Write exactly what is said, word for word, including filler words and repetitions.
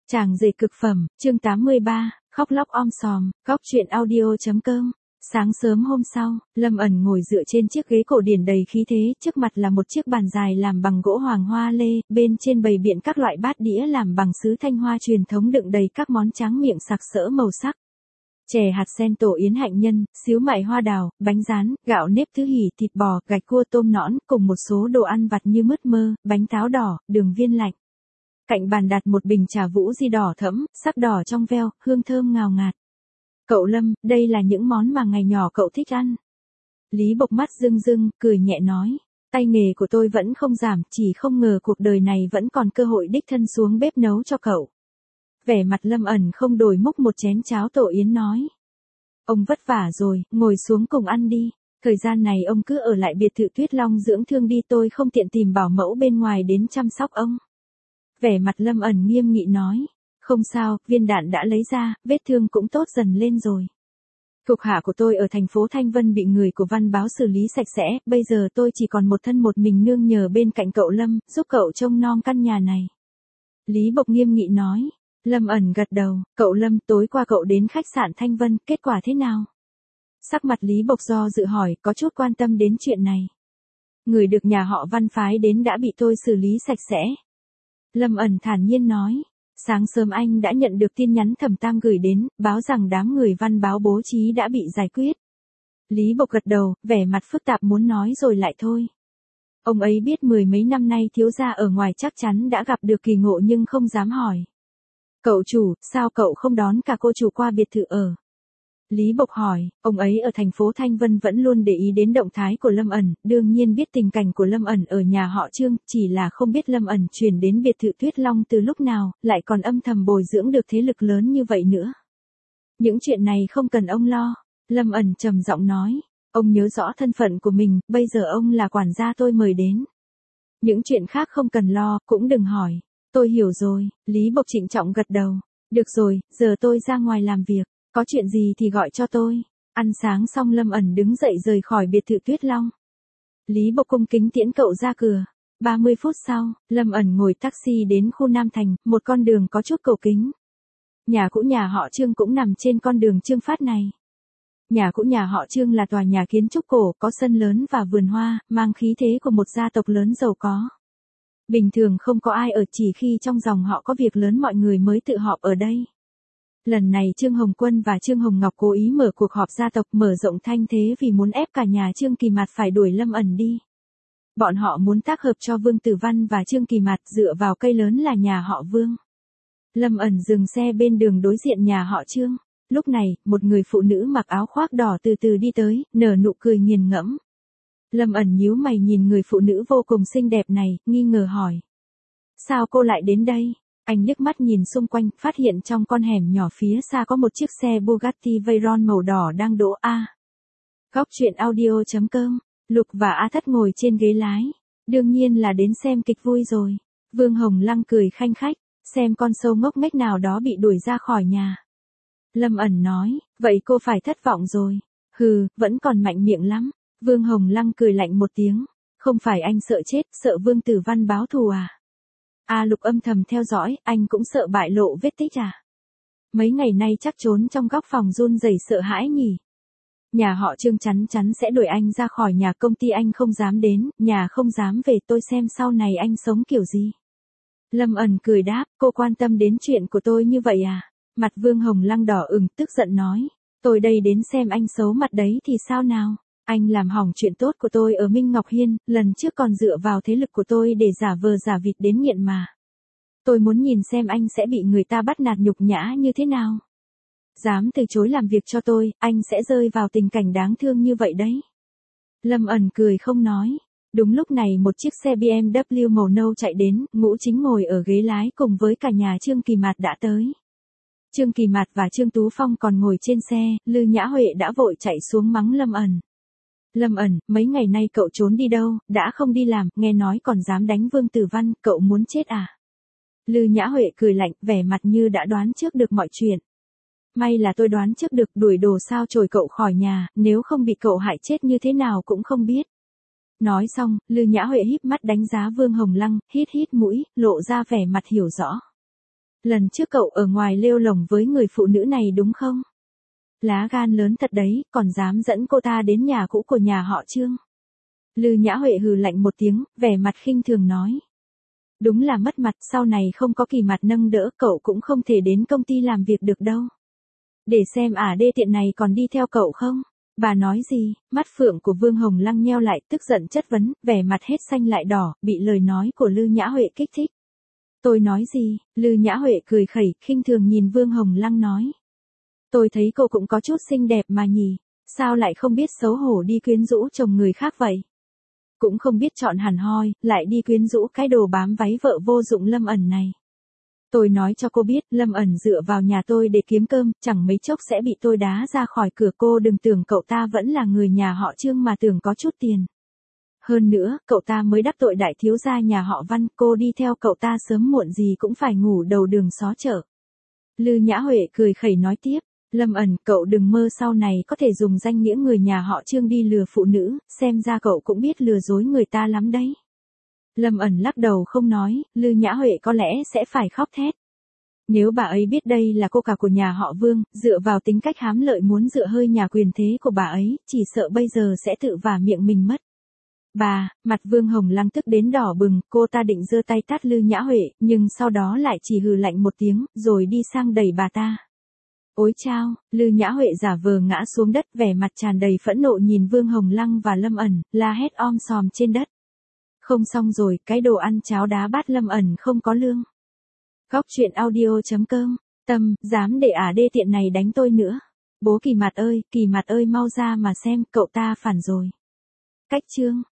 Chàng rể cực phẩm, chương tám mươi ba, khóc lóc om sòm, góc truyện audio.com. Sáng sớm hôm sau, Lâm ẩn ngồi dựa trên chiếc ghế cổ điển đầy khí thế, trước mặt là một chiếc bàn dài làm bằng gỗ hoàng hoa lê, bên trên bày biện các loại bát đĩa làm bằng sứ Thanh Hoa truyền thống đựng đầy các món tráng miệng sặc sỡ màu sắc. Chè hạt sen tổ yến hạnh nhân, xíu mại hoa đào, bánh rán, gạo nếp thứ hỉ, thịt bò, gạch cua tôm nõn, cùng một số đồ ăn vặt như mứt mơ, bánh táo đỏ, đường viên lạnh. Cạnh bàn đặt một bình trà vũ di đỏ thẫm, sắc đỏ trong veo, hương thơm ngào ngạt. Cậu Lâm, đây là những món mà ngày nhỏ cậu thích ăn. Lý Bộc mắt rưng rưng, cười nhẹ nói. Tay nghề của tôi vẫn không giảm, chỉ không ngờ cuộc đời này vẫn còn cơ hội đích thân xuống bếp nấu cho cậu. Vẻ mặt Lâm ẩn không đổi múc một chén cháo tổ yến nói. Ông vất vả rồi, ngồi xuống cùng ăn đi. Thời gian này ông cứ ở lại biệt thự Tuyết Long dưỡng thương đi, tôi không tiện tìm bảo mẫu bên ngoài đến chăm sóc ông. Vẻ mặt Lâm ẩn nghiêm nghị nói. Không sao, viên đạn đã lấy ra, vết thương cũng tốt dần lên rồi. Thuộc hạ của tôi ở thành phố Thanh Vân bị người của Văn Báo xử lý sạch sẽ, bây giờ tôi chỉ còn một thân một mình nương nhờ bên cạnh cậu Lâm, giúp cậu trông nom căn nhà này. Lý Bộc nghiêm nghị nói. Lâm ẩn gật đầu, cậu Lâm, tối qua cậu đến khách sạn Thanh Vân, kết quả thế nào? Sắc mặt Lý Bộc do dự hỏi, có chút quan tâm đến chuyện này. Người được nhà họ Văn phái đến đã bị tôi xử lý sạch sẽ. Lâm ẩn thản nhiên nói. Sáng sớm anh đã nhận được tin nhắn Thẩm Tam gửi đến, báo rằng đám người Văn Báo bố trí đã bị giải quyết. Lý Bộc gật đầu, vẻ mặt phức tạp muốn nói rồi lại thôi. Ông ấy biết mười mấy năm nay thiếu gia ở ngoài chắc chắn đã gặp được kỳ ngộ nhưng không dám hỏi. Cậu chủ, sao cậu không đón cả cô chủ qua biệt thự ở? Lý Bộc hỏi, ông ấy ở thành phố Thanh Vân vẫn luôn để ý đến động thái của Lâm ẩn, đương nhiên biết tình cảnh của Lâm ẩn ở nhà họ Trương, chỉ là không biết Lâm ẩn chuyển đến biệt thự Tuyết Long từ lúc nào, lại còn âm thầm bồi dưỡng được thế lực lớn như vậy nữa. Những chuyện này không cần ông lo, Lâm ẩn trầm giọng nói, ông nhớ rõ thân phận của mình, bây giờ ông là quản gia tôi mời đến. Những chuyện khác không cần lo, cũng đừng hỏi. Tôi hiểu rồi, Lý Bộc trịnh trọng gật đầu. Được rồi, giờ tôi ra ngoài làm việc. Có chuyện gì thì gọi cho tôi. Ăn sáng xong Lâm ẩn đứng dậy rời khỏi biệt thự Tuyết Long. Lý Bộc cung kính tiễn cậu ra cửa. ba mươi phút sau, Lâm ẩn ngồi taxi đến khu Nam Thành, một con đường có chút cầu kính. Nhà cũ nhà họ Trương cũng nằm trên con đường Trương Phát này. Nhà cũ nhà họ Trương là tòa nhà kiến trúc cổ, có sân lớn và vườn hoa, mang khí thế của một gia tộc lớn giàu có. Bình thường không có ai ở, chỉ khi trong dòng họ có việc lớn mọi người mới tự họp ở đây. Lần này Trương Hồng Quân và Trương Hồng Ngọc cố ý mở cuộc họp gia tộc mở rộng thanh thế vì muốn ép cả nhà Trương Kỳ Mạt phải đuổi Lâm ẩn đi. Bọn họ muốn tác hợp cho Vương Tử Văn và Trương Kỳ Mạt dựa vào cây lớn là nhà họ Vương. Lâm ẩn dừng xe bên đường đối diện nhà họ Trương. Lúc này, một người phụ nữ mặc áo khoác đỏ từ từ đi tới, nở nụ cười nghiền ngẫm. Lâm ẩn nhíu mày nhìn người phụ nữ vô cùng xinh đẹp này, nghi ngờ hỏi. Sao cô lại đến đây? Anh liếc mắt nhìn xung quanh, phát hiện trong con hẻm nhỏ phía xa có một chiếc xe Bugatti Veyron màu đỏ đang đỗ a. Góc truyện audio.com, Lục và A Thất ngồi trên ghế lái. Đương nhiên là đến xem kịch vui rồi. Vương Hồng Lăng cười khanh khách, xem con sâu ngốc nghếch nào đó bị đuổi ra khỏi nhà. Lâm ẩn nói, vậy cô phải thất vọng rồi. Hừ, vẫn còn mạnh miệng lắm. Vương Hồng Lăng cười lạnh một tiếng. Không phải anh sợ chết, sợ Vương Tử Văn báo thù à? A Lục âm thầm theo dõi, anh cũng sợ bại lộ vết tích à? Mấy ngày nay chắc trốn trong góc phòng run rẩy sợ hãi nhỉ? Nhà họ Trương chắn chắn sẽ đuổi anh ra khỏi nhà, công ty anh không dám đến, nhà không dám về, tôi xem sau này anh sống kiểu gì. Lâm ẩn cười đáp, cô quan tâm đến chuyện của tôi như vậy à? Mặt Vương Hồng Lăng đỏ ửng, tức giận nói, tôi đây đến xem anh xấu mặt đấy thì sao nào? Anh làm hỏng chuyện tốt của tôi ở Minh Ngọc Hiên, lần trước còn dựa vào thế lực của tôi để giả vờ giả vịt đến nghiện mà. Tôi muốn nhìn xem anh sẽ bị người ta bắt nạt nhục nhã như thế nào. Dám từ chối làm việc cho tôi, anh sẽ rơi vào tình cảnh đáng thương như vậy đấy. Lâm ẩn cười không nói. Đúng lúc này một chiếc xe bê em vê màu nâu chạy đến, Ngũ Chính ngồi ở ghế lái cùng với cả nhà Trương Kỳ Mạt đã tới. Trương Kỳ Mạt và Trương Tú Phong còn ngồi trên xe, Lư Nhã Huệ đã vội chạy xuống mắng Lâm ẩn. Lâm ẩn, mấy ngày nay cậu trốn đi đâu, đã không đi làm, nghe nói còn dám đánh Vương Tử Văn, cậu muốn chết à? Lư Nhã Huệ cười lạnh, vẻ mặt như đã đoán trước được mọi chuyện. May là tôi đoán trước được, đuổi đồ sao chổi cậu khỏi nhà, nếu không bị cậu hại chết như thế nào cũng không biết. Nói xong, Lư Nhã Huệ híp mắt đánh giá Vương Hồng Lăng, hít hít mũi, lộ ra vẻ mặt hiểu rõ. Lần trước cậu ở ngoài lêu lổng với người phụ nữ này đúng không? Lá gan lớn thật đấy, còn dám dẫn cô ta đến nhà cũ của nhà họ Trương. Lư Nhã Huệ hừ lạnh một tiếng, vẻ mặt khinh thường nói. Đúng là mất mặt, sau này không có Kỳ Mặt nâng đỡ, cậu cũng không thể đến công ty làm việc được đâu. Để xem ả đê tiện này còn đi theo cậu không? Bà nói gì? Mắt phượng của Vương Hồng Lăng nheo lại, tức giận chất vấn, vẻ mặt hết xanh lại đỏ, bị lời nói của Lư Nhã Huệ kích thích. Tôi nói gì? Lư Nhã Huệ cười khẩy, khinh thường nhìn Vương Hồng Lăng nói. Tôi thấy cô cũng có chút xinh đẹp mà nhỉ, sao lại không biết xấu hổ đi quyến rũ chồng người khác vậy? Cũng không biết chọn hẳn hoi, lại đi quyến rũ cái đồ bám váy vợ vô dụng Lâm Ẩn này. Tôi nói cho cô biết, Lâm Ẩn dựa vào nhà tôi để kiếm cơm, chẳng mấy chốc sẽ bị tôi đá ra khỏi cửa, cô đừng tưởng cậu ta vẫn là người nhà họ Trương mà tưởng có chút tiền. Hơn nữa, cậu ta mới đắc tội đại thiếu gia nhà họ Văn, cô đi theo cậu ta sớm muộn gì cũng phải ngủ đầu đường xó chợ. Lư Nhã Huệ cười khẩy nói tiếp, Lâm Ẩn, cậu đừng mơ sau này có thể dùng danh nghĩa người nhà họ Trương đi lừa phụ nữ, xem ra cậu cũng biết lừa dối người ta lắm đấy. Lâm Ẩn lắc đầu không nói, Lư Nhã Huệ có lẽ sẽ phải khóc thét. Nếu bà ấy biết đây là cô cả của nhà họ Vương, dựa vào tính cách hám lợi muốn dựa hơi nhà quyền thế của bà ấy, chỉ sợ bây giờ sẽ tự vả miệng mình mất. Bà, mặt Vương Hồng Lăng tức đến đỏ bừng, cô ta định giơ tay tát Lư Nhã Huệ, nhưng sau đó lại chỉ hừ lạnh một tiếng, rồi đi sang đẩy bà ta. Ôi chao, Lư Nhã Huệ giả vờ ngã xuống đất, vẻ mặt tràn đầy phẫn nộ nhìn Vương Hồng Lăng và Lâm Ẩn, la hét om sòm trên đất. Không xong rồi, cái đồ ăn cháo đá bát Lâm Ẩn không có lương. Góc truyện audio chấm com, Tâm, dám để ả đê tiện này đánh tôi nữa. Bố Kỳ Mặt ơi, Kỳ Mặt ơi mau ra mà xem, cậu ta phản rồi. Cách chương.